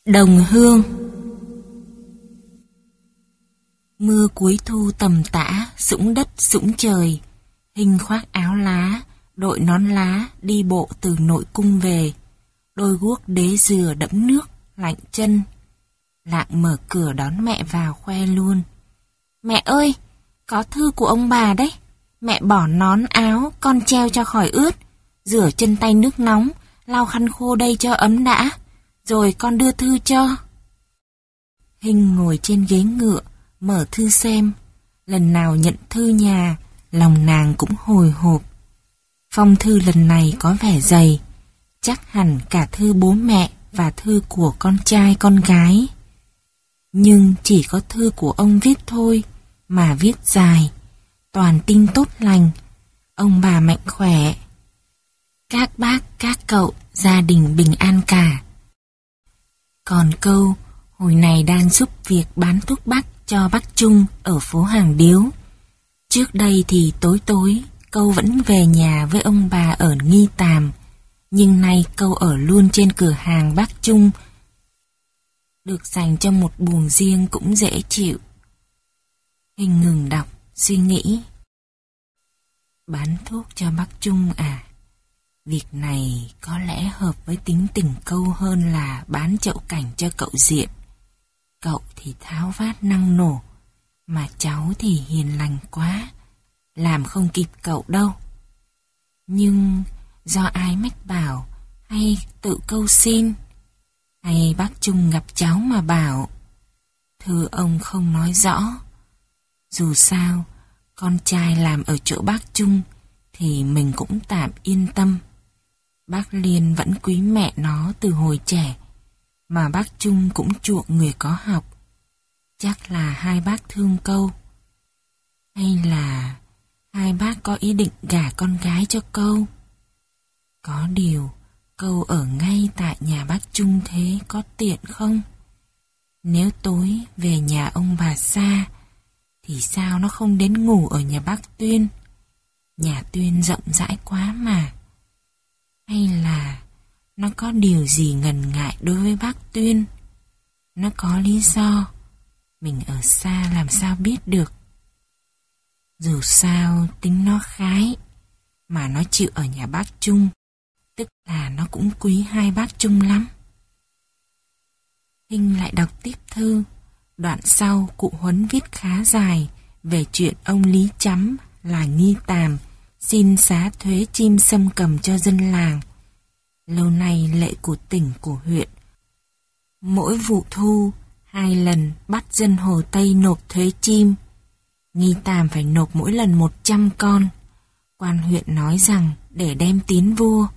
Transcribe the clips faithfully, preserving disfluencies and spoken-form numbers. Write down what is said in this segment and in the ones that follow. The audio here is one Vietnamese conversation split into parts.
Đồng hương. Mưa cuối thu tầm tã, sũng đất sũng trời. Hình khoác áo lá, đội nón lá, đi bộ từ nội cung về. Đôi guốc đế dừa đẫm nước, lạnh chân. Lạng mở cửa đón mẹ vào khoe luôn. Mẹ ơi, có thư của ông bà đấy. Mẹ bỏ nón áo, con treo cho khỏi ướt. Rửa chân tay nước nóng, lau khăn khô đây cho ấm đã. Rồi con đưa thư cho. Hình ngồi trên ghế ngựa, mở thư xem. Lần nào nhận thư nhà, lòng nàng cũng hồi hộp. Phong thư lần này có vẻ dày, chắc hẳn cả thư bố mẹ và thư của con trai con gái. Nhưng chỉ có thư của ông viết thôi, mà viết dài, toàn tin tốt lành, ông bà mạnh khỏe. Các bác, các cậu, gia đình bình an cả. Còn câu, hồi này đang giúp việc bán thuốc bắc cho bác Trung ở phố Hàng Điếu. Trước đây thì tối tối, câu vẫn về nhà với ông bà ở Nghi Tàm, nhưng nay câu ở luôn trên cửa hàng bác Trung, được dành cho một buồng riêng cũng dễ chịu. Hình ngừng đọc, suy nghĩ. Bán thuốc cho bác Trung à? Việc này có lẽ hợp với tính tình câu hơn là bán chậu cảnh cho cậu Diện. Cậu thì tháo vát năng nổ, mà cháu thì hiền lành quá, làm không kịp cậu đâu. Nhưng do ai mách bảo, hay tự câu xin, hay bác Trung gặp cháu mà bảo? Thư ông không nói rõ. Dù sao, con trai làm ở chỗ bác Trung thì mình cũng tạm yên tâm. Bác Liên vẫn quý mẹ nó từ hồi trẻ, mà bác Trung cũng chuộng người có học. Chắc là hai bác thương câu. Hay là hai bác có ý định gả con gái cho câu? Có điều, câu ở ngay tại nhà bác Trung thế có tiện không? Nếu tối về nhà ông bà xa, thì sao nó không đến ngủ ở nhà bác Tuyên? Nhà Tuyên rộng rãi quá mà. Hay là nó có điều gì ngần ngại đối với bác Tuyên? Nó có lý do, mình ở xa làm sao biết được. Dù sao tính nó khái, mà nó chịu ở nhà bác Trung, tức là nó cũng quý hai bác Trung lắm. Hinh lại đọc tiếp thư. Đoạn sau cụ Huấn viết khá dài về chuyện ông Lý Chắm là Nghi Tàm xin xá thuế chim sâm cầm cho dân làng. Lâu nay lệ của tỉnh của huyện, mỗi vụ thu hai lần bắt dân Hồ Tây nộp thuế chim. Nghi Tàm phải nộp mỗi lần một trăm con. Quan huyện nói rằng để đem tín vua.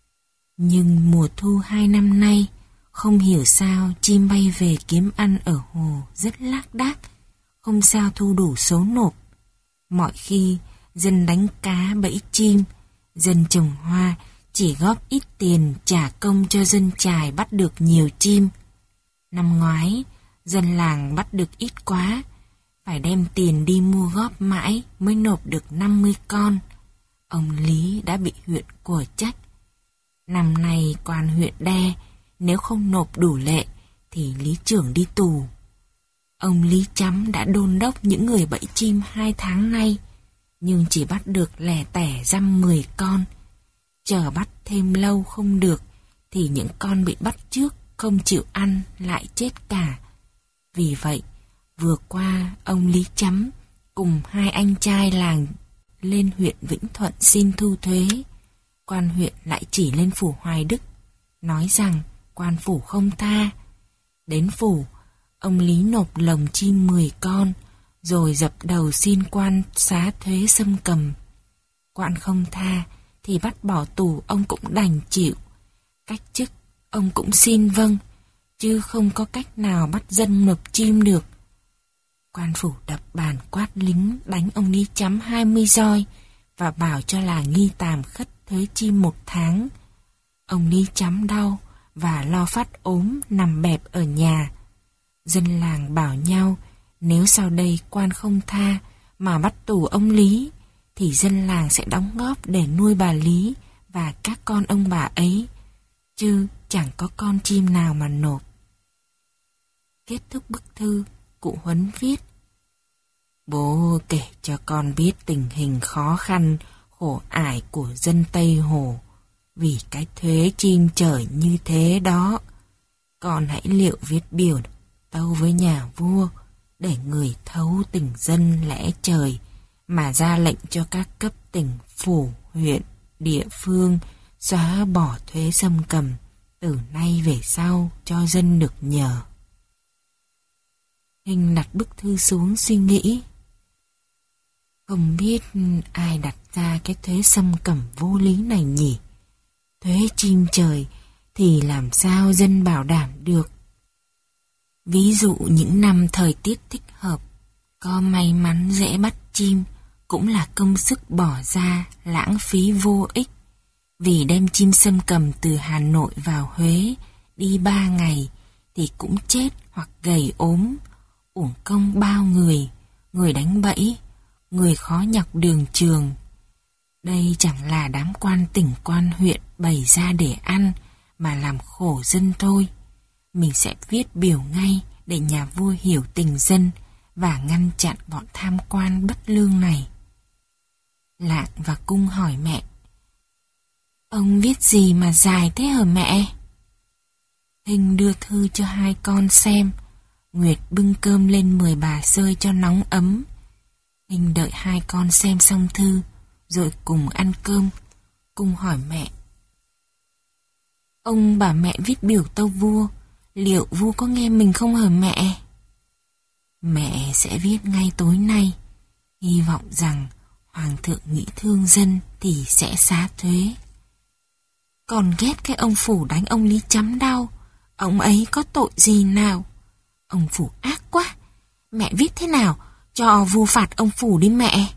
Nhưng mùa thu hai năm nay, không hiểu sao chim bay về kiếm ăn ở hồ rất lác đác, không sao thu đủ số nộp. Mọi khi dân đánh cá bẫy chim, dân trồng hoa chỉ góp ít tiền trả công cho dân chài bắt được nhiều chim. Năm ngoái, dân làng bắt được ít quá, phải đem tiền đi mua góp mãi mới nộp được năm mươi con. Ông Lý đã bị huyện của trách. Năm nay quan huyện đe, nếu không nộp đủ lệ thì lý trưởng đi tù. Ông Lý Chắm đã đôn đốc những người bẫy chim hai tháng nay, nhưng chỉ bắt được lẻ tẻ dăm mười con. Chờ bắt thêm lâu không được, thì những con bị bắt trước không chịu ăn lại chết cả. Vì vậy, vừa qua ông Lý Chắm cùng hai anh trai làng lên huyện Vĩnh Thuận xin thu thuế. Quan huyện lại chỉ lên phủ Hoài Đức, nói rằng quan phủ không tha. Đến phủ, ông Lý nộp lồng chim mười con, rồi dập đầu xin quan xá thuế sâm cầm. Quan không tha, thì bắt bỏ tù ông cũng đành chịu. Cách chức, ông cũng xin vâng, chứ không có cách nào bắt dân nộp chim được. Quan phủ đập bàn quát lính đánh ông Lý Chắm hai mươi roi, và bảo cho là Nghi Tàm khất thuế chim một tháng. Ông Lý Chắm đau và lo phát ốm nằm bẹp ở nhà. Dân làng bảo nhau, nếu sau đây quan không tha mà bắt tù ông Lý, thì dân làng sẽ đóng góp để nuôi bà Lý và các con ông bà ấy, chứ chẳng có con chim nào mà nộp. Kết thúc bức thư, cụ Huấn viết: Bố kể cho con biết tình hình khó khăn, khổ ải của dân Tây Hồ vì cái thuế chim trời như thế đó. Con hãy liệu viết biểu tâu với nhà vua để người thấu tình dân lẽ trời mà ra lệnh cho các cấp tỉnh, phủ, huyện, địa phương xóa bỏ thuế xâm cầm từ nay về sau cho dân được nhờ. Hình đặt bức thư xuống suy nghĩ. Không biết ai đặt ra cái thuế xâm cầm vô lý này nhỉ? Thuế chim trời thì làm sao dân bảo đảm được? Ví dụ những năm thời tiết thích hợp, có may mắn dễ bắt chim, cũng là công sức bỏ ra lãng phí vô ích. Vì đem chim xâm cầm từ Hà Nội vào Huế đi ba ngày thì cũng chết hoặc gầy ốm, uổng công bao người, người đánh bẫy, người khó nhọc đường trường. Đây chẳng là đám quan tỉnh quan huyện bày ra để ăn mà làm khổ dân thôi. Mình sẽ viết biểu ngay để nhà vua hiểu tình dân và ngăn chặn bọn tham quan bất lương này. Lạng và Cung hỏi mẹ: Ông viết gì mà dài thế hả mẹ? Hình đưa thư cho hai con xem. Nguyệt bưng cơm lên mời bà xơi cho nóng ấm. Hình đợi hai con xem xong thư rồi cùng ăn cơm. Cung hỏi mẹ: Ông bảo mẹ viết biểu tâu vua, liệu vua có nghe mình không hả mẹ? Mẹ sẽ viết ngay tối nay, hy vọng rằng Hoàng thượng nghĩ thương dân thì sẽ xá thuế. Còn ghét cái ông Phủ đánh ông Lý Chấm đau, ông ấy có tội gì nào? Ông Phủ ác quá, mẹ viết thế nào cho vua phạt ông Phủ đi mẹ.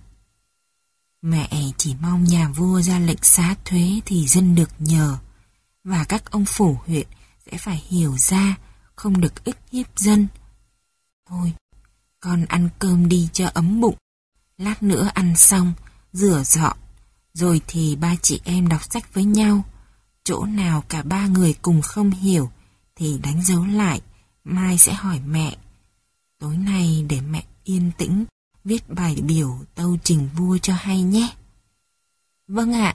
Mẹ chỉ mong nhà vua ra lệnh xá thuế thì dân được nhờ, và các ông phủ huyện sẽ phải hiểu ra không được ức hiếp dân. Thôi, con ăn cơm đi cho ấm bụng. Lát nữa ăn xong, rửa dọn, rồi thì ba chị em đọc sách với nhau. Chỗ nào cả ba người cùng không hiểu thì đánh dấu lại, mai sẽ hỏi mẹ. Tối nay để mẹ yên tĩnh viết bài biểu tâu trình vua cho hay nhé. Vâng ạ.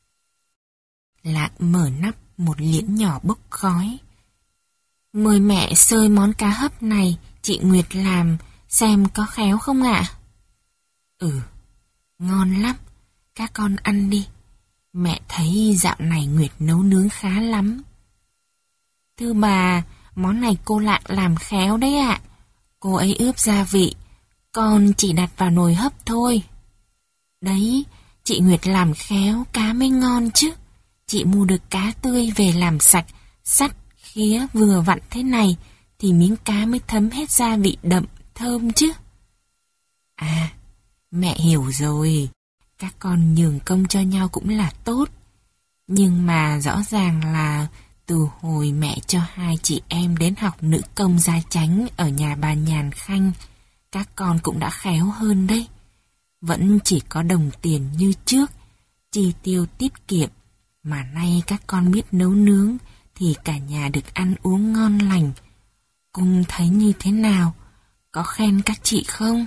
Lạng mở nắp một liễn nhỏ bốc khói. Mời mẹ xơi món cá hấp này chị Nguyệt làm xem có khéo không ạ? Ừ, ngon lắm. Các con ăn đi. Mẹ thấy dạo này Nguyệt nấu nướng khá lắm. Thưa bà, món này cô Lạng làm khéo đấy ạ. Cô ấy ướp gia vị, con chỉ đặt vào nồi hấp thôi. Đấy, chị Nguyệt làm khéo cá mới ngon chứ. Chị mua được cá tươi về làm sạch, sắt, khía vừa vặn thế này thì miếng cá mới thấm hết gia vị đậm, thơm chứ. À, mẹ hiểu rồi. Các con nhường công cho nhau cũng là tốt. Nhưng mà rõ ràng là từ hồi mẹ cho hai chị em đến học nữ công gia chánh ở nhà bà Nhàn Khanh, các con cũng đã khéo hơn đấy. Vẫn chỉ có đồng tiền như trước, chi tiêu tiết kiệm, mà nay các con biết nấu nướng thì cả nhà được ăn uống ngon lành. Cung thấy như thế nào? Có khen các chị không?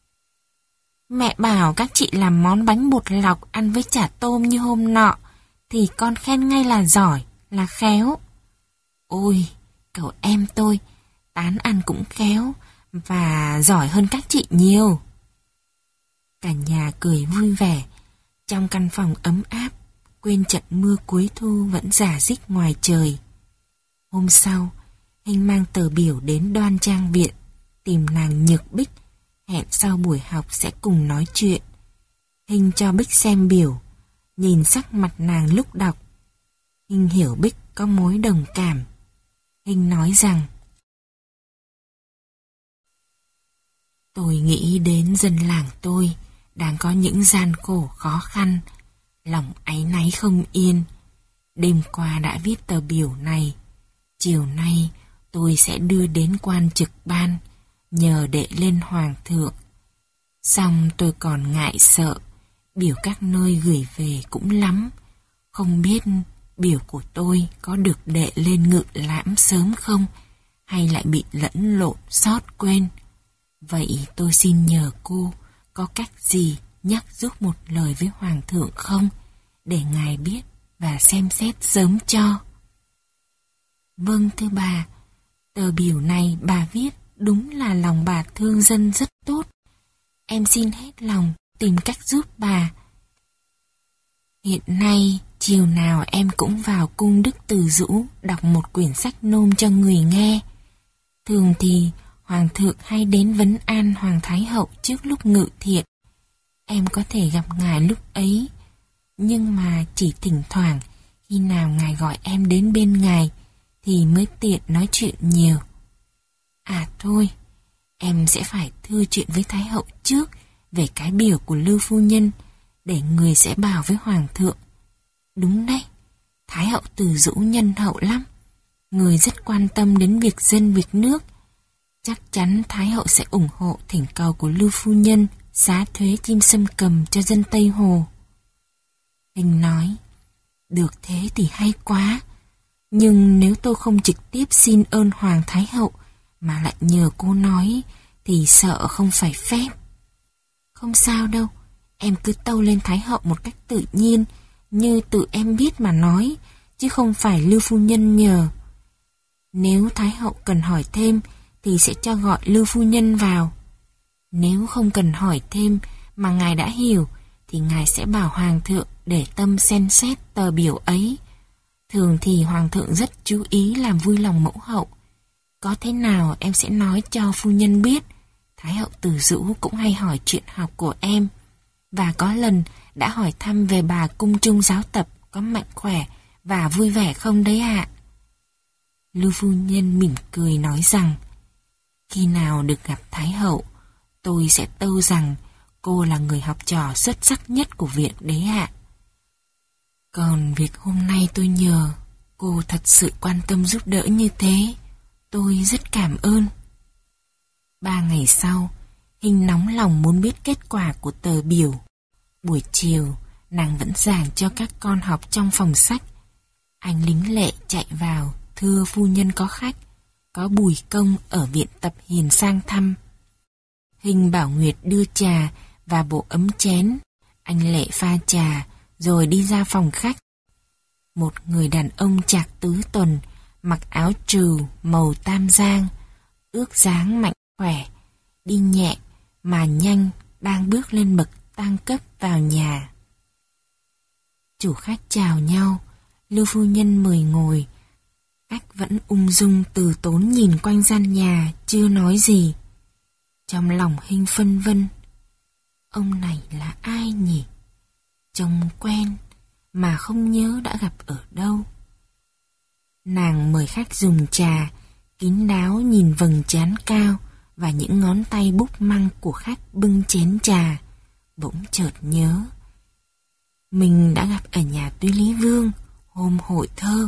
Mẹ bảo các chị làm món bánh bột lọc ăn với chả tôm như hôm nọ thì con khen ngay là giỏi, là khéo. Ôi, cậu em tôi tán ăn cũng khéo và giỏi hơn các chị nhiều. Cả nhà cười vui vẻ. Trong căn phòng ấm áp, quên trận mưa cuối thu vẫn rả rích ngoài trời. Hôm sau, Hinh mang tờ biểu đến Đoan Trang viện, tìm nàng Nhược Bích, hẹn sau buổi học sẽ cùng nói chuyện. Hinh cho Bích xem biểu, nhìn sắc mặt nàng lúc đọc. Hinh hiểu Bích có mối đồng cảm. Hinh nói rằng: Tôi nghĩ đến dân làng tôi đang có những gian khổ khó khăn, lòng áy náy không yên. Đêm qua đã viết tờ biểu này, chiều nay tôi sẽ đưa đến quan trực ban, nhờ đệ lên hoàng thượng. Xong tôi còn ngại sợ, biểu các nơi gửi về cũng lắm, không biết biểu của tôi có được đệ lên ngự lãm sớm không, hay lại bị lẫn lộn sót quên. Vậy tôi xin nhờ cô có cách gì nhắc giúp một lời với Hoàng thượng không, để ngài biết và xem xét sớm cho. Vâng thưa bà, tờ biểu này bà viết đúng là lòng bà thương dân rất tốt. Em xin hết lòng tìm cách giúp bà. Hiện nay, chiều nào em cũng vào cung Đức Từ Dũ đọc một quyển sách nôm cho người nghe. Thường thì Hoàng thượng hay đến vấn an Hoàng Thái Hậu trước lúc ngự thiện. Em có thể gặp ngài lúc ấy, nhưng mà chỉ thỉnh thoảng khi nào ngài gọi em đến bên ngài thì mới tiện nói chuyện nhiều. À thôi, em sẽ phải thưa chuyện với Thái Hậu trước về cái biểu của Lưu phu nhân, để người sẽ bảo với Hoàng thượng. Đúng đấy, Thái Hậu Từ Dũ nhân hậu lắm, người rất quan tâm đến việc dân việc nước. Chắc chắn Thái Hậu sẽ ủng hộ thỉnh cầu của Lưu phu nhân xá thuế chim sâm cầm cho dân Tây Hồ. Hình nói, được thế thì hay quá, nhưng nếu tôi không trực tiếp xin ơn Hoàng Thái Hậu mà lại nhờ cô nói thì sợ không phải phép. Không sao đâu, em cứ tâu lên Thái Hậu một cách tự nhiên, như tự em biết mà nói, chứ không phải Lưu phu nhân nhờ. Nếu Thái Hậu cần hỏi thêm thì sẽ cho gọi Lưu phu nhân vào. Nếu không cần hỏi thêm mà ngài đã hiểu thì ngài sẽ bảo Hoàng thượng để tâm xem xét tờ biểu ấy. Thường thì Hoàng thượng rất chú ý làm vui lòng mẫu hậu. Có thế nào em sẽ nói cho phu nhân biết. Thái Hậu Từ Dũ cũng hay hỏi chuyện học của em, và có lần đã hỏi thăm về bà cung trung giáo tập có mạnh khỏe và vui vẻ không đấy ạ. Lưu phu nhân mỉm cười nói rằng, khi nào được gặp Thái Hậu, tôi sẽ tâu rằng cô là người học trò xuất sắc nhất của viện đấy ạ. Còn việc hôm nay tôi nhờ, cô thật sự quan tâm giúp đỡ như thế, tôi rất cảm ơn. Ba ngày sau, Hình nóng lòng muốn biết kết quả của tờ biểu. Buổi chiều, nàng vẫn giảng cho các con học trong phòng sách. Anh lính lệ chạy vào, thưa phu nhân có khách, có Bùi Công ở viện tập hiền sang thăm. Hình bảo Nguyệt đưa trà và bộ ấm chén. Anh lệ pha trà, rồi đi ra phòng khách. Một người đàn ông trạc tứ tuần, mặc áo trừ màu tam giang, ước dáng mạnh khỏe, đi nhẹ mà nhanh, đang bước lên bậc tang cấp vào nhà. Chủ khách chào nhau, Lưu phu nhân mời ngồi. Khách vẫn ung dung từ tốn nhìn quanh gian nhà, chưa nói gì. Trong lòng Hình phân vân, ông này là ai nhỉ? Trông quen mà không nhớ đã gặp ở đâu. Nàng mời khách dùng trà, kín đáo nhìn vầng trán cao và những ngón tay búp măng của khách bưng chén trà, bỗng chợt nhớ. Mình đã gặp ở nhà Tuy Lý Vương hôm hội thơ.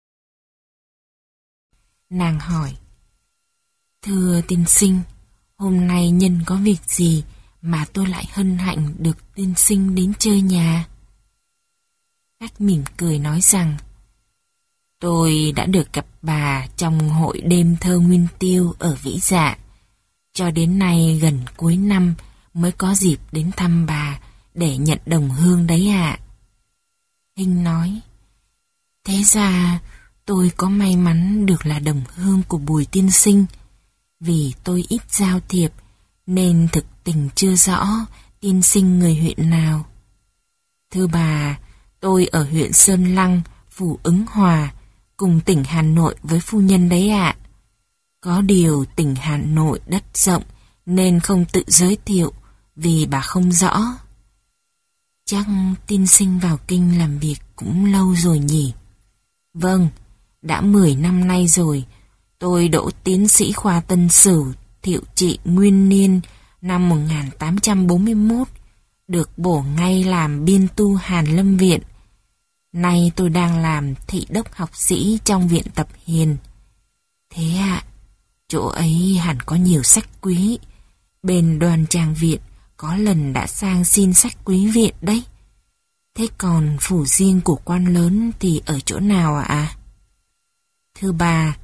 Nàng hỏi, thưa tiên sinh, hôm nay nhân có việc gì mà tôi lại hân hạnh được tiên sinh đến chơi nhà? Khách mỉm cười nói rằng, tôi đã được gặp bà trong hội đêm thơ Nguyên Tiêu ở Vĩ Dạ. Cho đến nay gần cuối năm mới có dịp đến thăm bà để nhận đồng hương đấy ạ. Hình nói, thế ra tôi có may mắn được là đồng hương của Bùi tiên sinh. Vì tôi ít giao thiệp nên thực tình chưa rõ tiên sinh người huyện nào. Thưa bà, tôi ở huyện Sơn Lăng, phủ Ứng Hòa, cùng tỉnh Hà Nội với phu nhân đấy ạ. Có điều tỉnh Hà Nội đất rộng nên không tự giới thiệu vì bà không rõ. Chắc tiên sinh vào kinh làm việc cũng lâu rồi nhỉ? Vâng, đã mười năm nay rồi. Tôi đỗ tiến sĩ khoa Tân Sử, Thiệu trị nguyên niên năm một nghìn tám trăm bốn mươi mốt, được bổ ngay làm biên tu Hàn Lâm Viện. Nay tôi đang làm thị đốc học sĩ trong viện tập hiền. Thế ạ, chỗ ấy hẳn có nhiều sách quý. Bên đoàn tràng viện có lần đã sang xin sách quý viện đấy. Thế còn phủ riêng của quan lớn thì ở chỗ nào ạ? Thưa bà,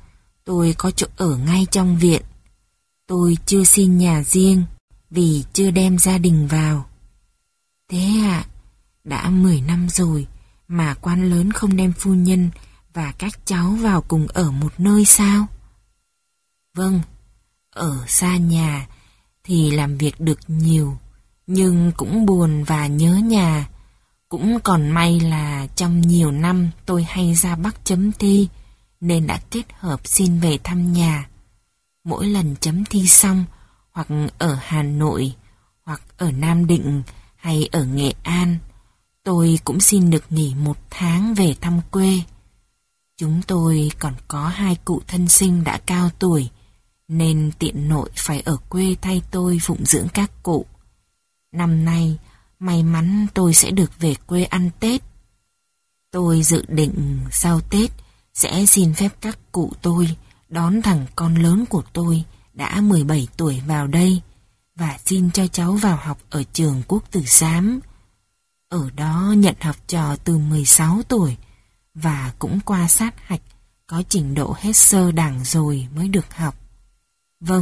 Tôi có chỗ ở ngay trong viện. Tôi chưa xin nhà riêng vì chưa đem gia đình vào. Thế ạ, đã mười năm rồi mà quan lớn không đem phu nhân và các cháu vào cùng ở một nơi sao? Vâng, ở xa nhà thì làm việc được nhiều, nhưng cũng buồn và nhớ nhà. Cũng còn may là trong nhiều năm tôi hay ra Bắc chấm thi, nên đã kết hợp xin về thăm nhà. Mỗi lần chấm thi xong, hoặc ở Hà Nội, hoặc ở Nam Định, hay ở Nghệ An, tôi cũng xin được nghỉ một tháng về thăm quê. Chúng tôi còn có hai cụ thân sinh đã cao tuổi, nên tiện nội phải ở quê thay tôi phụng dưỡng các cụ. Năm nay, may mắn tôi sẽ được về quê ăn Tết. Tôi dự định sau Tết sẽ xin phép các cụ tôi đón thằng con lớn của tôi đã mười bảy tuổi vào đây và xin cho cháu vào học ở trường Quốc Tử Giám. Ở đó nhận học trò từ mười sáu tuổi và cũng qua sát hạch, có trình độ hết sơ đẳng rồi mới được học. Vâng.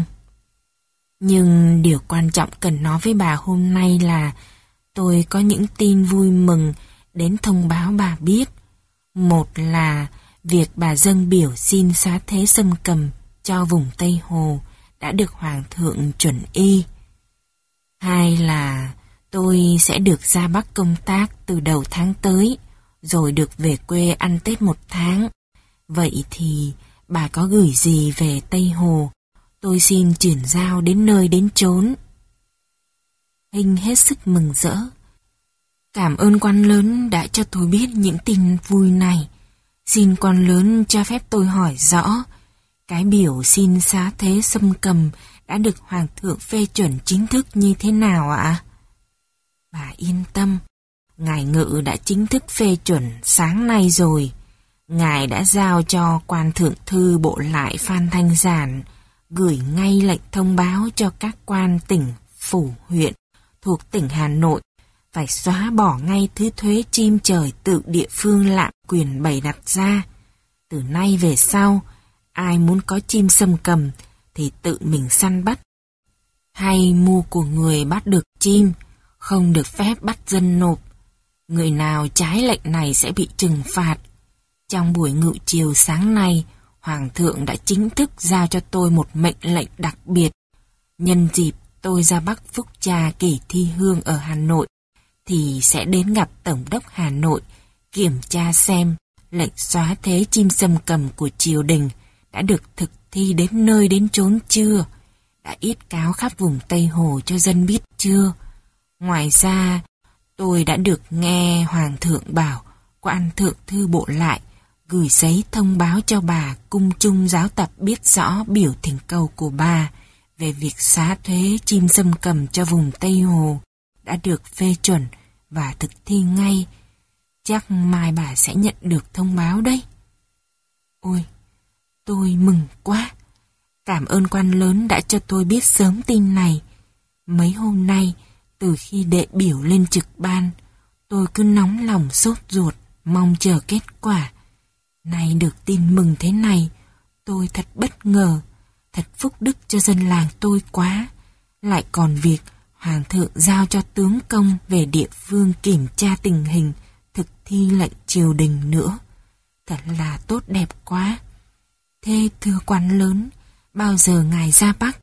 Nhưng điều quan trọng cần nói với bà hôm nay là tôi có những tin vui mừng đến thông báo bà biết. Một là việc bà dâng biểu xin xá thế Xâm Cầm cho vùng Tây Hồ đã được Hoàng thượng chuẩn y. Hai là tôi sẽ được ra Bắc công tác từ đầu tháng tới, rồi được về quê ăn Tết một tháng. Vậy thì bà có gửi gì về Tây Hồ, tôi xin chuyển giao đến nơi đến chốn. Hinh hết sức mừng rỡ. Cảm ơn quan lớn đã cho tôi biết những tin vui này. Xin quan lớn cho phép tôi hỏi rõ, cái biểu xin xá thế Xâm Cầm đã được Hoàng thượng phê chuẩn chính thức như thế nào ạ? Bà yên tâm, Ngài Ngự đã chính thức phê chuẩn sáng nay rồi. Ngài đã giao cho quan thượng thư bộ lại Phan Thanh Giản gửi ngay lệnh thông báo cho các quan tỉnh, phủ, huyện thuộc tỉnh Hà Nội phải xóa bỏ ngay thứ thuế chim trời tự địa phương lạm quyền bày đặt ra. Từ nay về sau, ai muốn có chim Xâm Cầm thì tự mình săn bắt, hay mua của người bắt được chim, không được phép bắt dân nộp. Người nào trái lệnh này sẽ bị trừng phạt. Trong buổi ngự chiều sáng nay, Hoàng thượng đã chính thức giao cho tôi một mệnh lệnh đặc biệt. Nhân dịp tôi ra Bắc phúc tra kỳ thi hương ở Hà Nội, thì sẽ đến gặp Tổng đốc Hà Nội, kiểm tra xem lệnh xóa thế chim Xâm Cầm của triều đình đã được thực thi đến nơi đến chốn chưa, đã yết cáo khắp vùng Tây Hồ cho dân biết chưa. Ngoài ra, tôi đã được nghe Hoàng thượng bảo quan thượng thư bộ lại gửi giấy thông báo cho bà cung trung giáo tập biết rõ biểu thỉnh cầu của bà về việc xá thuế chim Xâm Cầm cho vùng Tây Hồ đã được phê chuẩn và thực thi ngay. Chắc mai bà sẽ nhận được thông báo đấy. Ôi, tôi mừng quá. Cảm ơn quan lớn đã cho tôi biết sớm tin này. Mấy hôm nay, từ khi đệ biểu lên trực ban, tôi cứ nóng lòng sốt ruột, mong chờ kết quả. Nay được tin mừng thế này, tôi thật bất ngờ, thật phúc đức cho dân làng tôi quá. Lại còn việc Hoàng thượng giao cho tướng công về địa phương kiểm tra tình hình, thực thi lệnh triều đình nữa. Thật là tốt đẹp quá. Thế thưa quan lớn, bao giờ ngài ra Bắc?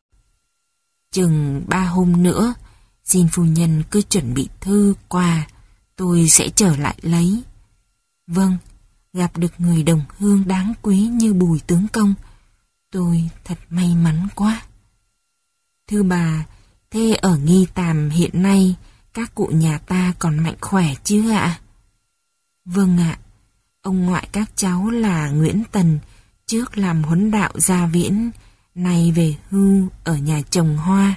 Chừng ba hôm nữa, xin phu nhân cứ chuẩn bị thư quà, tôi sẽ trở lại lấy. Vâng, gặp được người đồng hương đáng quý như Bùi tướng công, tôi thật may mắn quá. Thưa bà, thế ở Nghi Tàm hiện nay, các cụ nhà ta còn mạnh khỏe chứ ạ? Vâng ạ, ông ngoại các cháu là Nguyễn Tần, trước làm huấn đạo gia viễn, nay về hưu ở nhà trồng hoa.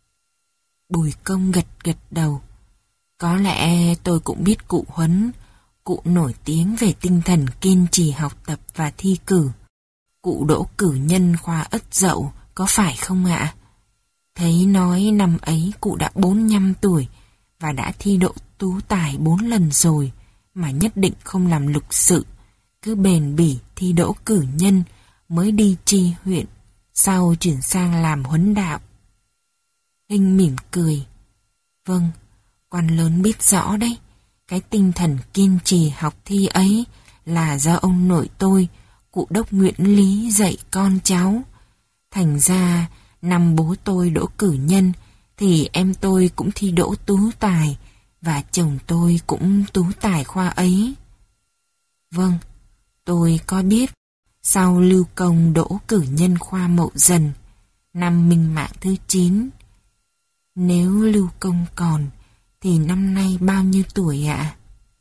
Bùi công gật gật đầu. Có lẽ tôi cũng biết cụ Huấn, cụ nổi tiếng về tinh thần kiên trì học tập và thi cử. Cụ đỗ cử nhân khoa Ất Dậu, có phải không ạ? Thấy nói năm ấy cụ đã bốn mươi lăm tuổi và đã thi đỗ tú tài bốn lần rồi, mà nhất định không làm lục sự, cứ bền bỉ thi đỗ cử nhân, mới đi tri huyện, sau chuyển sang làm huấn đạo. Hinh mỉm cười. Vâng, quan lớn biết rõ đấy, cái tinh thần kiên trì học thi ấy là do ông nội tôi, cụ đốc Nguyễn Lý dạy con cháu. Thành ra, năm bố tôi đỗ cử nhân, thì em tôi cũng thi đỗ tú tài, và chồng tôi cũng tú tài khoa ấy. Vâng, tôi có biết, sau Lưu Công đỗ cử nhân khoa Mậu Dần, năm Minh Mạng thứ chín. Nếu Lưu Công còn, thì năm nay bao nhiêu tuổi ạ?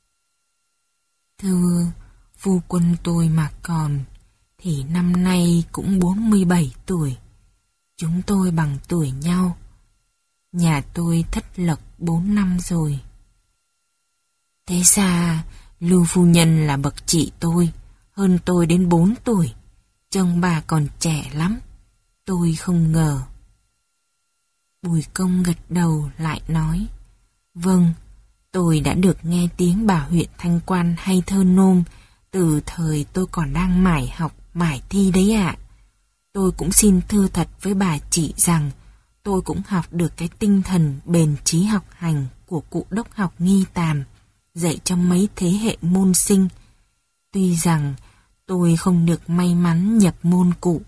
Thưa, phu quân tôi mà còn, thì năm nay cũng bốn mươi bảy tuổi. Chúng tôi bằng tuổi nhau. Nhà tôi thất lộc bốn năm rồi. Thế ra, Lưu phu nhân là bậc chị tôi, hơn tôi đến bốn tuổi. Chồng bà còn trẻ lắm. Tôi không ngờ. Bùi Công gật đầu lại nói. Vâng, tôi đã được nghe tiếng bà huyện Thanh Quan hay thơ nôm từ thời tôi còn đang mải học, mải thi đấy ạ. Tôi cũng xin thưa thật với bà chị rằng tôi cũng học được cái tinh thần bền trí học hành của cụ đốc học Nghi Tàm, dạy cho mấy thế hệ môn sinh. Tuy rằng tôi không được may mắn nhập môn cụ.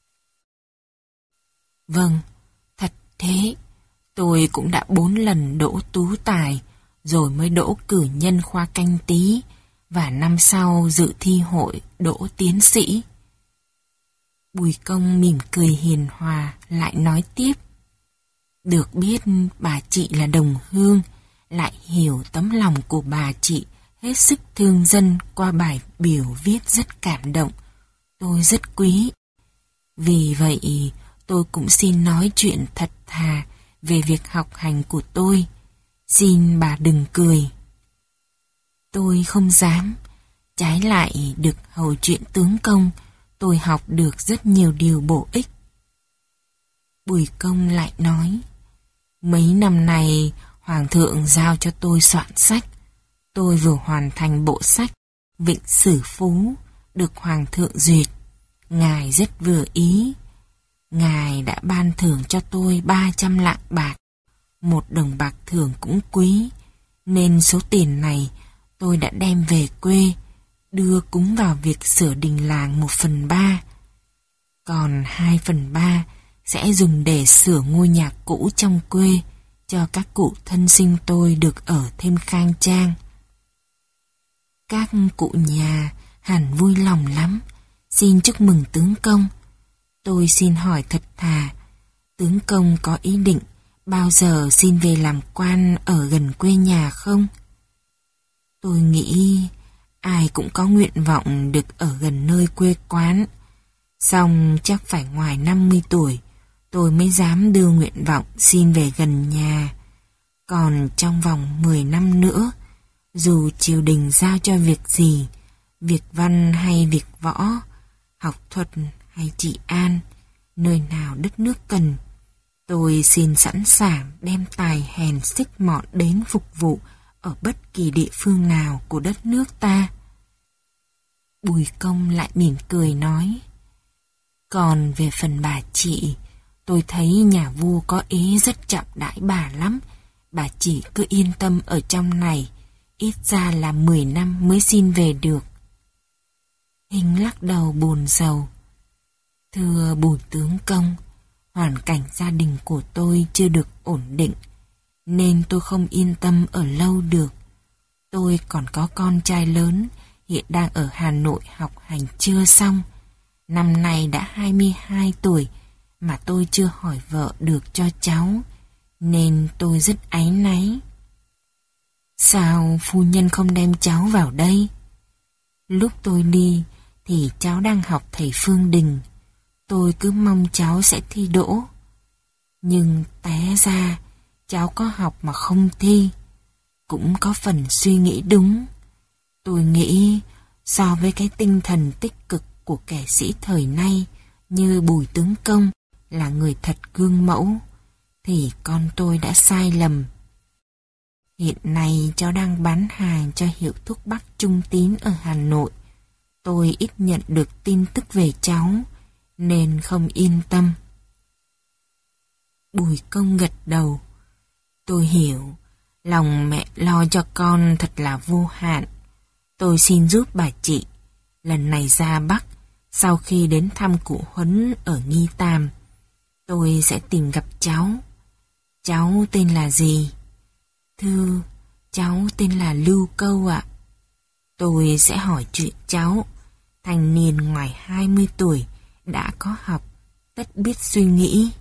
Vâng, thật thế. Tôi cũng đã bốn lần đỗ tú tài, rồi mới đỗ cử nhân khoa Canh Tý, và năm sau dự thi hội đỗ tiến sĩ. Bùi Công mỉm cười hiền hòa, lại nói tiếp. Được biết bà chị là đồng hương, lại hiểu tấm lòng của bà chị hết sức thương dân qua bài biểu viết rất cảm động. Tôi rất quý. Vì vậy tôi cũng xin nói chuyện thật thà về việc học hành của tôi. Xin bà đừng cười. Tôi không dám. Trái lại được hầu chuyện tướng công, tôi học được rất nhiều điều bổ ích. Bùi Công lại nói. Mấy năm nay Hoàng thượng giao cho tôi soạn sách. Tôi vừa hoàn thành bộ sách Vịnh Sử Phú, được Hoàng thượng duyệt. Ngài rất vừa ý. Ngài đã ban thưởng cho tôi ba trăm lạng bạc. Một đồng bạc thưởng cũng quý, nên số tiền này tôi đã đem về quê, đưa cúng vào việc sửa đình làng một phần ba. Còn hai phần ba sẽ dùng để sửa ngôi nhà cũ trong quê, cho các cụ thân sinh tôi được ở thêm khang trang. Các cụ nhà hẳn vui lòng lắm. Xin chúc mừng tướng công. Tôi xin hỏi thật thà, tướng công có ý định bao giờ xin về làm quan ở gần quê nhà không? Tôi nghĩ ai cũng có nguyện vọng được ở gần nơi quê quán. Song chắc phải ngoài năm mươi tuổi tôi mới dám đưa nguyện vọng xin về gần nhà. Còn trong vòng mười năm nữa, dù triều đình giao cho việc gì, việc văn hay việc võ, học thuật hay trị an, nơi nào đất nước cần, tôi xin sẵn sàng đem tài hèn sức mọn đến phục vụ ở bất kỳ địa phương nào của đất nước ta. Bùi Công lại mỉm cười nói. Còn về phần bà chị, tôi thấy nhà vua có ý rất trọng đãi bà lắm. Bà chỉ cứ yên tâm ở trong này, ít ra là mười năm mới xin về được. Hinh lắc đầu buồn rầu. Thưa Bùi tướng công, hoàn cảnh gia đình của tôi chưa được ổn định, nên tôi không yên tâm ở lâu được. Tôi còn có con trai lớn, hiện đang ở Hà Nội học hành chưa xong. Năm nay đã hai mươi hai tuổi, mà tôi chưa hỏi vợ được cho cháu, nên tôi rất áy náy. Sao phu nhân không đem cháu vào đây? Lúc tôi đi thì cháu đang học thầy Phương Đình. Tôi cứ mong cháu sẽ thi đỗ. Nhưng té ra cháu có học mà không thi. Cũng có phần suy nghĩ đúng. Tôi nghĩ so với cái tinh thần tích cực của kẻ sĩ thời nay như Bùi tướng công là người thật gương mẫu, thì con tôi đã sai lầm. Hiện nay cháu đang bán hàng cho hiệu thuốc Bắc Trung Tín ở Hà Nội. tôi ít nhận được tin tức về cháu, nên không yên tâm. Bùi Công gật đầu. Tôi hiểu, lòng mẹ lo cho con thật là vô hạn. Tôi xin giúp bà chị, lần này ra Bắc, sau khi đến thăm cụ Huấn ở Nghi Tam, tôi sẽ tìm gặp cháu. Cháu tên là gì? Thưa, cháu tên là Lưu Câu ạ. Tôi sẽ hỏi chuyện cháu. Thanh niên ngoài hai mươi tuổi, đã có học, tất biết suy nghĩ.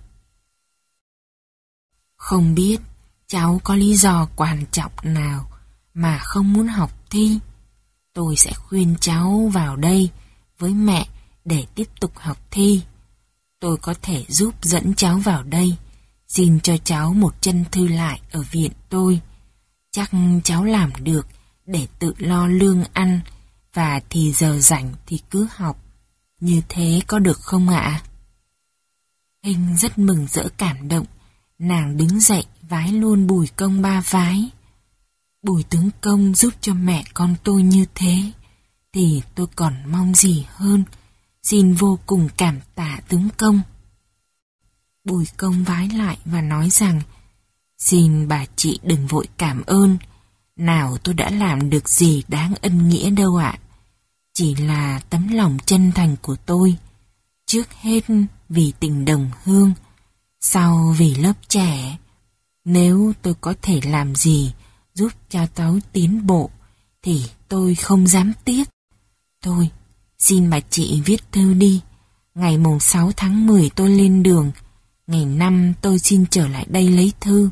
Không biết cháu có lý do quan trọng nào mà không muốn học thi. Tôi sẽ khuyên cháu vào đây với mẹ để tiếp tục học thi. Tôi có thể giúp dẫn cháu vào đây, xin cho cháu một chân thư lại ở viện tôi. Chắc cháu làm được để tự lo lương ăn, và thì giờ rảnh thì cứ học. Như thế có được không ạ? Hình rất mừng rỡ cảm động. Nàng đứng dậy vái luôn Bùi Công ba vái. Bùi tướng công giúp cho mẹ con tôi như thế, thì tôi còn mong gì hơn. Xin vô cùng cảm tạ tướng công. Bùi Công vái lại và nói rằng, xin bà chị đừng vội cảm ơn. Nào tôi đã làm được gì đáng ân nghĩa đâu ạ. Chỉ là tấm lòng chân thành của tôi. Trước hết vì tình đồng hương, sau vì lớp trẻ. Nếu tôi có thể làm gì giúp cho cháu tiến bộ, thì tôi không dám tiếc. Thôi, xin bà chị viết thư đi. Ngày mùng sáu tháng mười tôi lên đường. Ngày năm tôi xin trở lại đây lấy thư.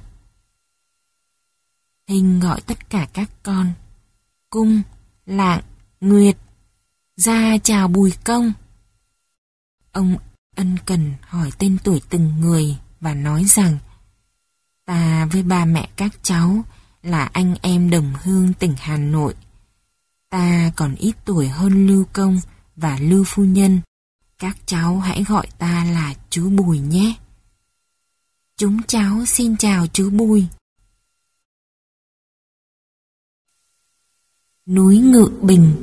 Hình gọi tất cả các con. Cung, Lạng, Nguyệt, ra chào Bùi Công. Ông ân cần hỏi tên tuổi từng người và nói rằng, ta với ba mẹ các cháu là anh em đồng hương tỉnh Hà Nội. Ta còn ít tuổi hơn Lưu Công và Lưu Phu Nhân. Các cháu hãy gọi ta là chú Bùi nhé. Chúng cháu xin chào chú Bùi. Núi Ngự Bình.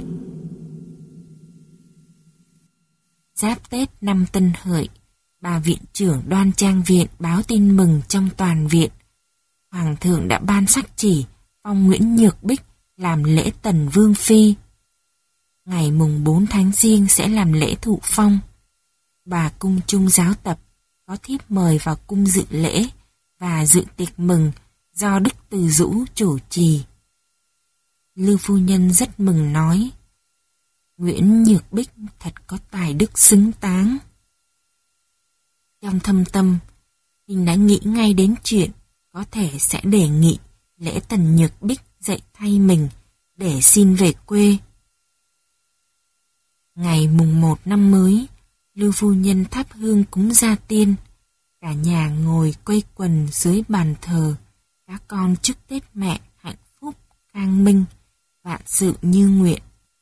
Giáp Tết năm Tân Hợi, bà viện trưởng Đoan Trang Viện báo tin mừng trong toàn viện. Hoàng thượng đã ban sắc chỉ phong Nguyễn Nhược Bích làm lễ Tần Vương Phi. Ngày mùng bốn tháng Giêng sẽ làm lễ thụ phong. Bà cung trung giáo tập có thiếp mời vào cung dự lễ và dự tiệc mừng do Đức Từ Dũ chủ trì. Lưu Phu Nhân rất mừng nói, Nguyễn Nhược Bích thật có tài đức xứng táng. Trong thâm tâm, Hình đã nghĩ ngay đến chuyện có thể sẽ đề nghị lễ Tần Nhược Bích dạy thay mình để xin về quê. Ngày mùng một năm mới, Lưu Phu Nhân thắp hương cúng gia tiên. Cả nhà ngồi quây quần dưới bàn thờ, các con chúc Tết mẹ hạnh phúc, khang minh, vạn sự như nguyện.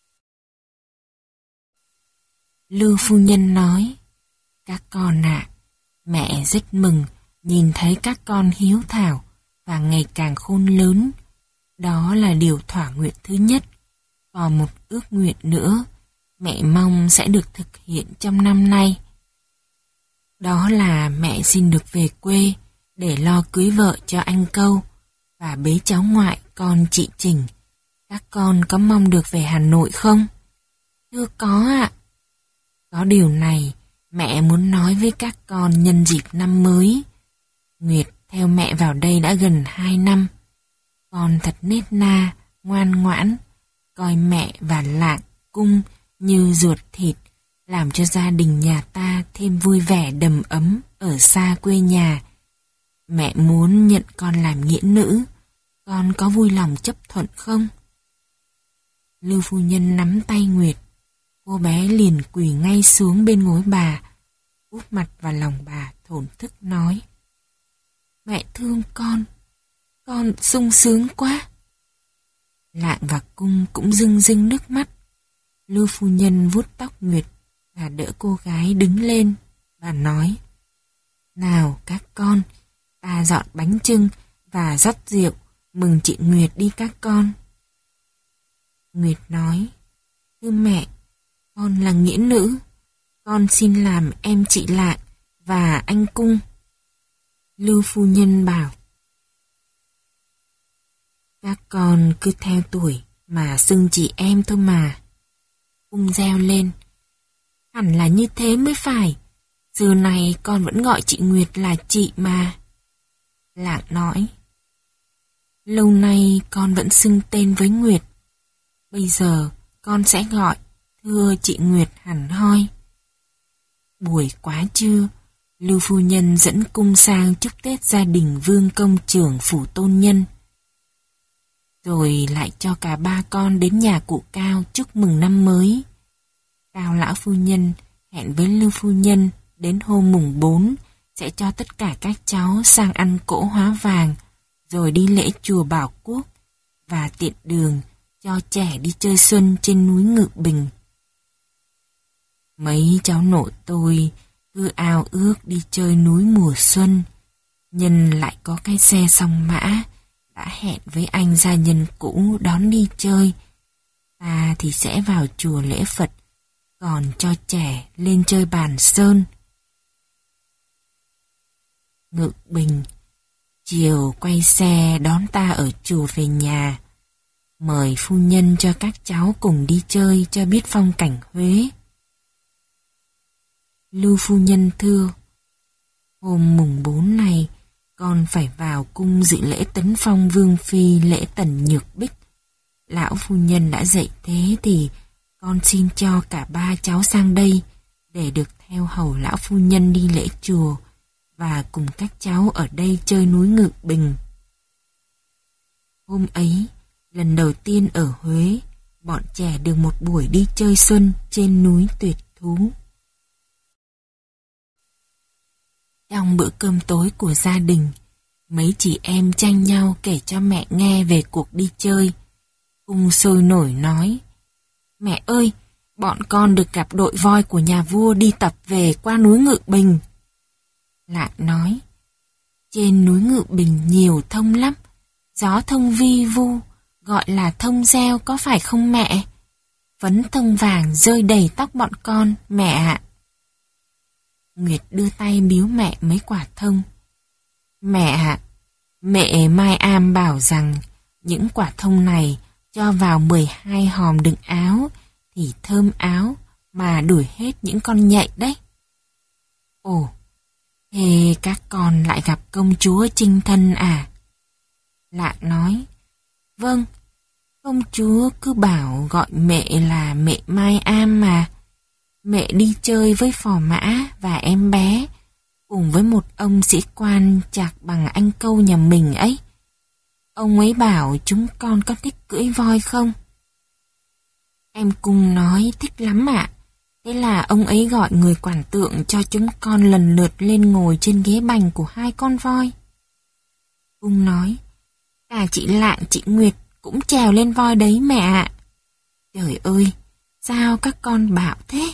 Lưu Phu Nhân nói, các con ạ, mẹ rất mừng nhìn thấy các con hiếu thảo và ngày càng khôn lớn. Đó là điều thỏa nguyện thứ nhất. Còn một ước nguyện nữa, mẹ mong sẽ được thực hiện trong năm nay. Đó là mẹ xin được về quê để lo cưới vợ cho anh Câu và bế cháu ngoại con chị Trình. Các con có mong được về Hà Nội không? Thưa có ạ. Có điều này mẹ muốn nói với các con nhân dịp năm mới. Nguyệt theo mẹ vào đây đã gần hai năm. Con thật nết na, ngoan ngoãn, coi mẹ và Lạng, Cung như ruột thịt, làm cho gia đình nhà ta thêm vui vẻ đầm ấm ở xa quê nhà. Mẹ muốn nhận con làm nghĩa nữ, con có vui lòng chấp thuận không? Lưu Phu Nhân nắm tay Nguyệt, cô bé liền quỳ ngay xuống bên gối bà, úp mặt vào lòng bà thổn thức nói, mẹ thương con, con sung sướng quá. Lạng và Cung cũng rưng rưng nước mắt. Lưu Phu Nhân vuốt tóc Nguyệt và đỡ cô gái đứng lên và nói, nào các con, ta dọn bánh chưng và rót rượu mừng chị Nguyệt đi các con. Nguyệt nói, thưa mẹ, Con là nghĩa nữ, con xin làm em chị Lạng và anh Cung. Lưu phu nhân bảo. Các con cứ theo tuổi mà xưng chị em thôi mà. Cung reo lên. Hẳn là như thế mới phải. Xưa này con vẫn gọi chị Nguyệt là chị mà. Lạng nói. Lâu nay con vẫn xưng tên với Nguyệt. Bây giờ con sẽ gọi thưa chị Nguyệt hẳn hoi. Buổi quá trưa, Lưu phu nhân dẫn Cung sang chúc Tết gia đình Vương công trưởng phủ Tôn Nhân. Rồi lại cho cả ba con đến nhà cụ Cao chúc mừng năm mới. Cao lão phu nhân hẹn với Lưu phu nhân đến hôm mùng bốn sẽ cho tất cả các cháu sang ăn cỗ hóa vàng, rồi đi lễ chùa Bảo Quốc và tiện đường cho trẻ đi chơi xuân trên núi Ngự Bình. Mấy cháu nội tôi cứ ao ước đi chơi núi mùa xuân, nhân lại có cái xe song mã, đã hẹn với anh gia nhân cũ đón đi chơi. Ta thì sẽ vào chùa lễ Phật, còn cho trẻ lên chơi bàn sơn. Ngự Bình, chiều quay xe đón ta ở chùa về nhà. Mời phu nhân cho các cháu cùng đi chơi cho biết phong cảnh Huế. Lưu phu nhân thưa, hôm mùng bốn này con phải vào cung dự lễ tấn phong vương phi lễ Tần Nhược Bích. Lão phu nhân đã dạy thế thì con xin cho cả ba cháu sang đây để được theo hầu lão phu nhân đi lễ chùa và cùng các cháu ở đây chơi núi Ngự Bình. Hôm ấy, lần đầu tiên ở Huế, bọn trẻ được một buổi đi chơi xuân trên núi Tuyệt Thú. Trong bữa cơm tối của gia đình, mấy chị em tranh nhau kể cho mẹ nghe về cuộc đi chơi. Cung sôi nổi nói, mẹ ơi, bọn con được gặp đội voi của nhà vua đi tập về qua núi Ngự Bình. Lạng nói, trên núi Ngự Bình nhiều thông lắm, gió thông vi vu, gọi là thông reo có phải không mẹ? Phấn thông vàng rơi đầy tóc bọn con, mẹ ạ. Nguyệt đưa tay biếu mẹ mấy quả thông. Mẹ ạ, mẹ Mai Am bảo rằng những quả thông này cho vào mười hai hòm đựng áo thì thơm áo mà đuổi hết những con nhện đấy. Ồ, thế các con lại gặp công chúa Trinh Thân à? Lạng nói, vâng, công chúa cứ bảo gọi mẹ là mẹ Mai Am mà. Mẹ đi chơi với phò mã và em bé, cùng với một ông sĩ quan chạc bằng anh Câu nhà mình ấy. Ông ấy bảo chúng con có thích cưỡi voi không? Em Cung nói thích lắm ạ. Thế là ông ấy gọi người quản tượng cho chúng con lần lượt lên ngồi trên ghế bành của hai con voi. Cung nói, cả chị Lạng chị Nguyệt cũng trèo lên voi đấy mẹ ạ. Trời ơi, sao các con bảo thế?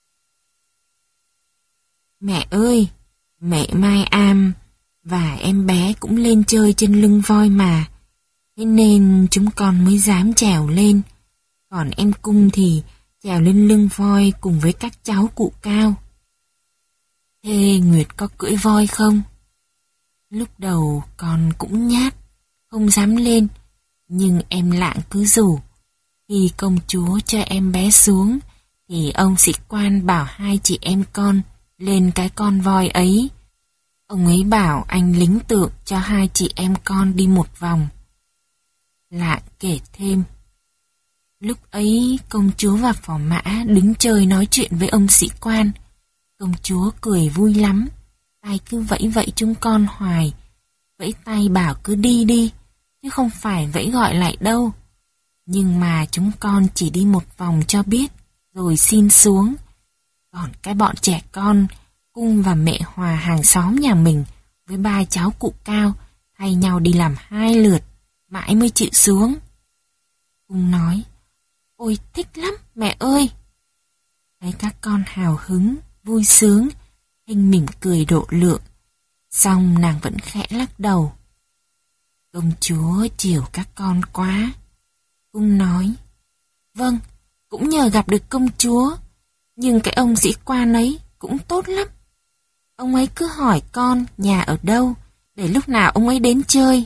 Mẹ ơi, mẹ Mai Am và em bé cũng lên chơi trên lưng voi mà. Thế nên chúng con mới dám trèo lên. Còn em Cung thì trèo lên lưng voi cùng với các cháu cụ Cao. Thế Nguyệt có cưỡi voi không? Lúc đầu con cũng nhát, không dám lên. Nhưng em Lạng cứ rủ. Khi công chúa cho em bé xuống, thì ông sĩ quan bảo hai chị em con lên cái con voi ấy. Ông ấy bảo anh lính tượng cho hai chị em con đi một vòng. Lạng kể thêm. Lúc ấy công chúa và phò mã đứng chơi nói chuyện với ông sĩ quan. Công chúa cười vui lắm, tay cứ vẫy vẫy chúng con hoài. Vẫy tay bảo cứ đi đi, chứ không phải vẫy gọi lại đâu. Nhưng mà chúng con chỉ đi một vòng cho biết, rồi xin xuống. Còn cái bọn trẻ con, Cung và mẹ Hòa hàng xóm nhà mình với ba cháu cụ Cao thay nhau đi làm hai lượt, mãi mới chịu xuống. Cung nói, ôi thích lắm mẹ ơi. Thấy các con hào hứng, vui sướng, Hình mỉm cười độ lượng. Xong nàng vẫn khẽ lắc đầu. Công chúa chiều các con quá. Cung nói, vâng, cũng nhờ gặp được công chúa, Nhưng cái ông sĩ quan ấy cũng tốt lắm. Ông ấy cứ hỏi con nhà ở đâu, để lúc nào ông ấy đến chơi.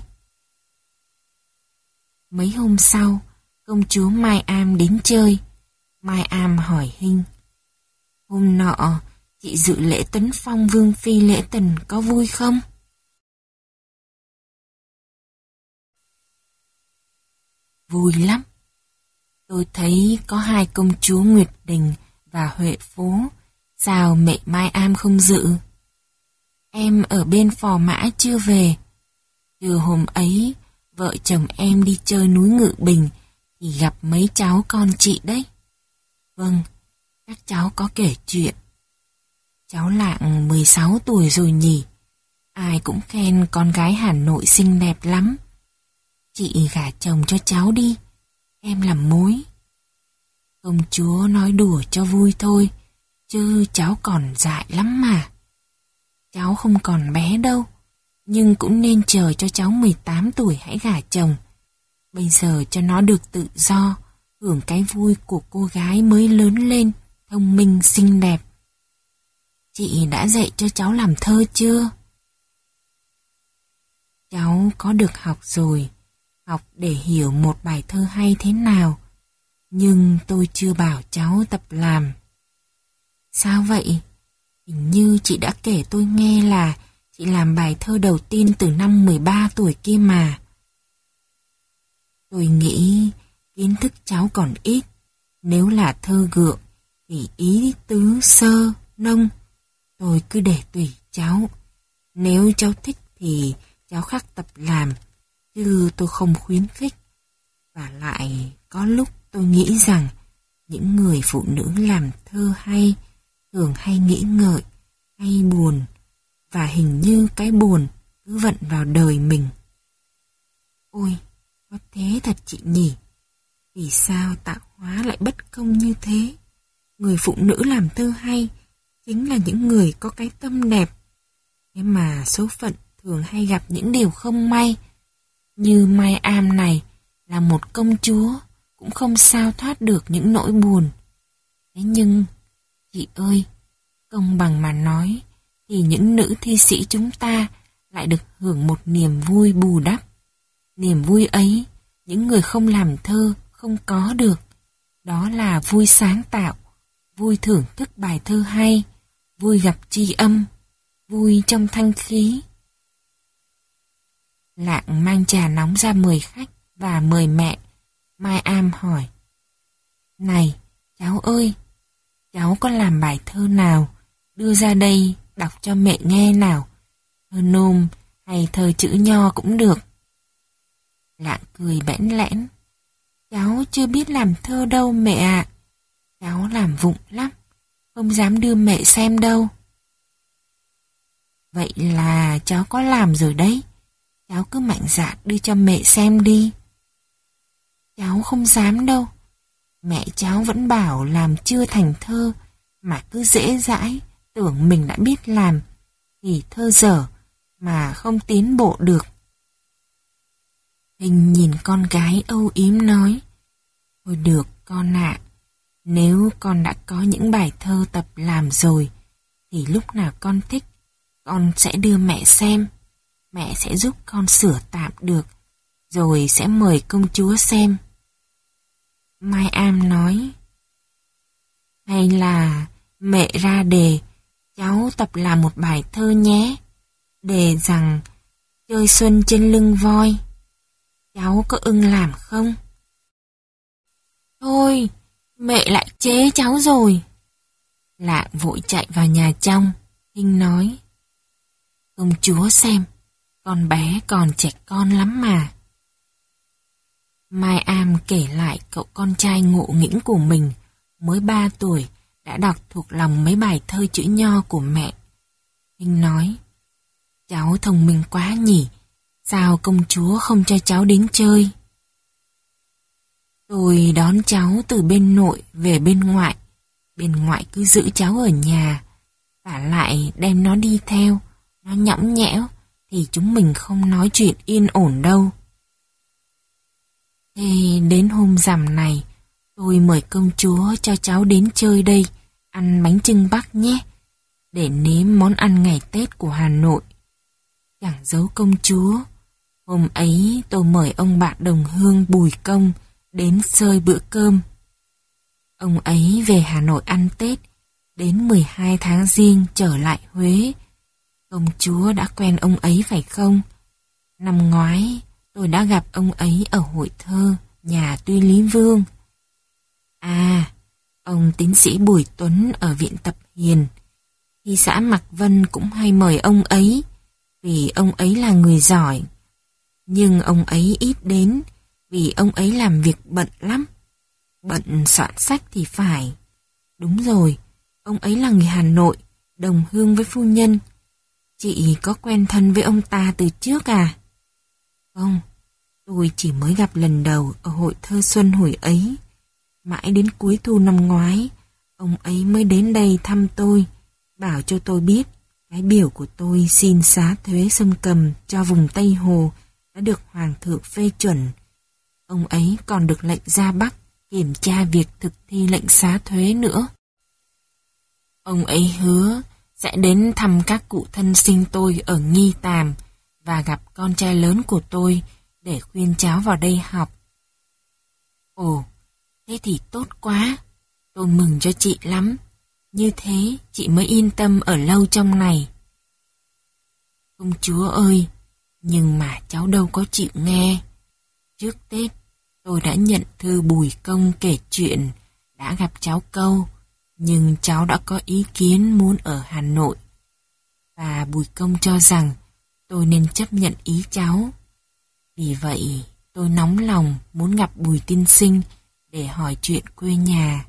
Mấy hôm sau, công chúa Mai Am đến chơi. Mai Am hỏi Hinh: hôm nọ, chị dự lễ tấn phong vương phi Lễ Tần có vui không? Vui lắm. Tôi thấy có hai công chúa Nguyệt Đình và Huệ Phố, sao mẹ Mai Am không dự? Em ở bên Phò Mã chưa về. Từ hôm ấy, vợ chồng em đi chơi núi Ngự Bình thì gặp mấy cháu con chị đấy. Vâng, các cháu có kể chuyện. Cháu Lạng mười sáu tuổi rồi nhỉ. Ai cũng khen con gái Hà Nội xinh đẹp lắm. Chị gả chồng cho cháu đi, em làm mối. Công chúa nói đùa cho vui thôi, chứ cháu còn dại lắm mà. Cháu không còn bé đâu, nhưng cũng nên chờ cho cháu mười tám tuổi hãy gả chồng. Bây giờ cho nó được tự do, hưởng cái vui của cô gái mới lớn lên, thông minh xinh đẹp. Chị đã dạy cho cháu làm thơ chưa? Cháu có được học rồi, học để hiểu một bài thơ hay thế nào, nhưng tôi chưa bảo cháu tập làm. Sao vậy? Hình như chị đã kể tôi nghe là chị làm bài thơ đầu tiên từ năm mười ba tuổi kia mà. Tôi nghĩ kiến thức cháu còn ít. Nếu là thơ gượng thì ý tứ sơ, nông. Tôi cứ để tùy cháu. Nếu cháu thích thì cháu khắc tập làm, chứ tôi không khuyến khích. Và lại có lúc tôi nghĩ rằng những người phụ nữ làm thơ hay thường hay nghĩ ngợi, hay buồn, và hình như cái buồn cứ vận vào đời mình. Ôi, có thế thật chị nhỉ? Vì sao tạo hóa lại bất công như thế? Người phụ nữ làm thơ hay chính là những người có cái tâm đẹp. Thế mà số phận thường hay gặp những điều không may. Như Mai Am này là một công chúa, cũng không sao thoát được những nỗi buồn. Thế nhưng, chị ơi, công bằng mà nói, thì những nữ thi sĩ chúng ta lại được hưởng một niềm vui bù đắp. Niềm vui ấy, những người không làm thơ không có được. Đó là vui sáng tạo, vui thưởng thức bài thơ hay, vui gặp tri âm, vui trong thanh khí. Lạng mang trà nóng ra mời khách và mời mẹ. Mai Am hỏi: này, cháu ơi, cháu có làm bài thơ nào, đưa ra đây đọc cho mẹ nghe nào. Thơ nôm hay thơ chữ nho cũng được. Lạng cười bẽn lẽn: cháu chưa biết làm thơ đâu mẹ ạ. À. Cháu làm vụng lắm, không dám đưa mẹ xem đâu. Vậy là cháu có làm rồi đấy. Cháu cứ mạnh dạn đưa cho mẹ xem đi. Cháu không dám đâu. Mẹ cháu vẫn bảo làm chưa thành thơ, mà cứ dễ dãi, tưởng mình đã biết làm, thì thơ dở, mà không tiến bộ được. Hình nhìn con gái âu yếm nói: thôi được con ạ, nếu con đã có những bài thơ tập làm rồi, thì lúc nào con thích, con sẽ đưa mẹ xem. Mẹ sẽ giúp con sửa tạm được, rồi sẽ mời công chúa xem. Mai Am nói: hay là mẹ ra đề, cháu tập làm một bài thơ nhé. Đề rằng chơi xuân trên lưng voi. Cháu có ưng làm không? Thôi, mẹ lại chế cháu rồi. Lạng vội chạy vào nhà trong. Hinh nói: công chúa xem, con bé còn trẻ con lắm mà. Mai Am kể lại cậu con trai ngộ nghĩnh của mình, mới ba tuổi, đã đọc thuộc lòng mấy bài thơ chữ nho của mẹ. Hinh nói: cháu thông minh quá nhỉ, sao công chúa không cho cháu đến chơi? Tôi đón cháu từ bên nội về bên ngoại, bên ngoại cứ giữ cháu ở nhà, vả lại đem nó đi theo, nó nhõng nhẽo, thì chúng mình không nói chuyện yên ổn đâu. Thế đến hôm rằm này, tôi mời công chúa cho cháu đến chơi đây, ăn bánh chưng Bắc nhé, để nếm món ăn ngày Tết của Hà Nội. Chẳng giấu công chúa, hôm ấy tôi mời ông bạn đồng hương Bùi Công đến xơi bữa cơm. Ông ấy về Hà Nội ăn Tết, đến mười hai tháng Giêng trở lại Huế. Công chúa đã quen ông ấy phải không? Năm ngoái tôi đã gặp ông ấy ở hội thơ nhà Tuy Lý Vương. À, ông tiến sĩ Bùi Tuấn ở Viện Tập Hiền. Thị xã Mạc Vân cũng hay mời ông ấy, vì ông ấy là người giỏi. Nhưng ông ấy ít đến, vì ông ấy làm việc bận lắm. Bận soạn sách thì phải. Đúng rồi, ông ấy là người Hà Nội, đồng hương với phu nhân. Chị có quen thân với ông ta từ trước à? Không, tôi chỉ mới gặp lần đầu ở hội thơ xuân hồi ấy. Mãi đến cuối thu năm ngoái, ông ấy mới đến đây thăm tôi, bảo cho tôi biết cái biểu của tôi xin xá thuế Sông Cầm cho vùng Tây Hồ đã được Hoàng thượng phê chuẩn. Ông ấy còn được lệnh ra Bắc kiểm tra việc thực thi lệnh xá thuế nữa. Ông ấy hứa sẽ đến thăm các cụ thân sinh tôi ở Nghi Tàm và gặp con trai lớn của tôi để khuyên cháu vào đây học. Ồ, thế thì tốt quá. Tôi mừng cho chị lắm. Như thế chị mới yên tâm ở lâu trong này. Công chúa ơi, nhưng mà cháu đâu có chịu nghe. Trước Tết, tôi đã nhận thư Bùi Công kể chuyện, đã gặp cháu câu, nhưng cháu đã có ý kiến muốn ở Hà Nội. Và Bùi Công cho rằng tôi nên chấp nhận ý cháu. Vì vậy, tôi nóng lòng muốn gặp Bùi tiên sinh để hỏi chuyện quê nhà.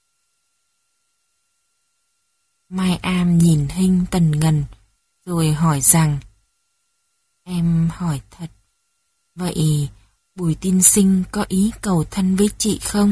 Mai Am nhìn Hinh tần ngần, rồi hỏi rằng: Em hỏi thật, vậy Bùi tiên sinh có ý cầu thân với chị không?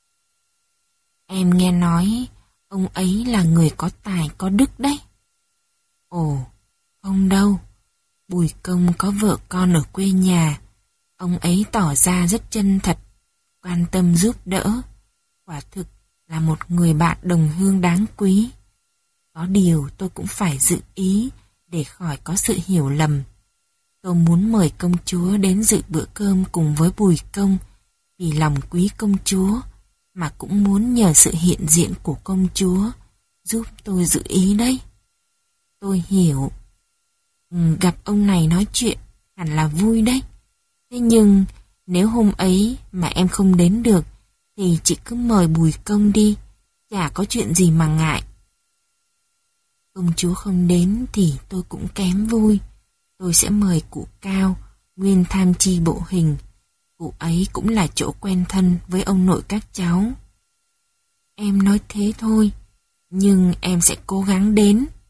Em nghe nói ông ấy là người có tài có đức đấy. Ồ, không đâu. Bùi Công có vợ con ở quê nhà. Ông ấy tỏ ra rất chân thật, quan tâm giúp đỡ. Quả thực là một người bạn đồng hương đáng quý. Có điều tôi cũng phải dự ý để khỏi có sự hiểu lầm. Tôi muốn mời công chúa đến dự bữa cơm cùng với Bùi Công vì lòng quý công chúa, mà cũng muốn nhờ sự hiện diện của công chúa giúp tôi dự ý đấy. Tôi hiểu. Ừ, gặp ông này nói chuyện hẳn là vui đấy. Thế nhưng nếu hôm ấy mà em không đến được thì chị cứ mời Bùi Công đi, chả có chuyện gì mà ngại. Công chúa không đến thì tôi cũng kém vui. Tôi sẽ mời cụ Cao, nguyên tham chi bộ hình. Cụ ấy cũng là chỗ quen thân với ông nội các cháu. Em nói thế thôi, nhưng em sẽ cố gắng đến.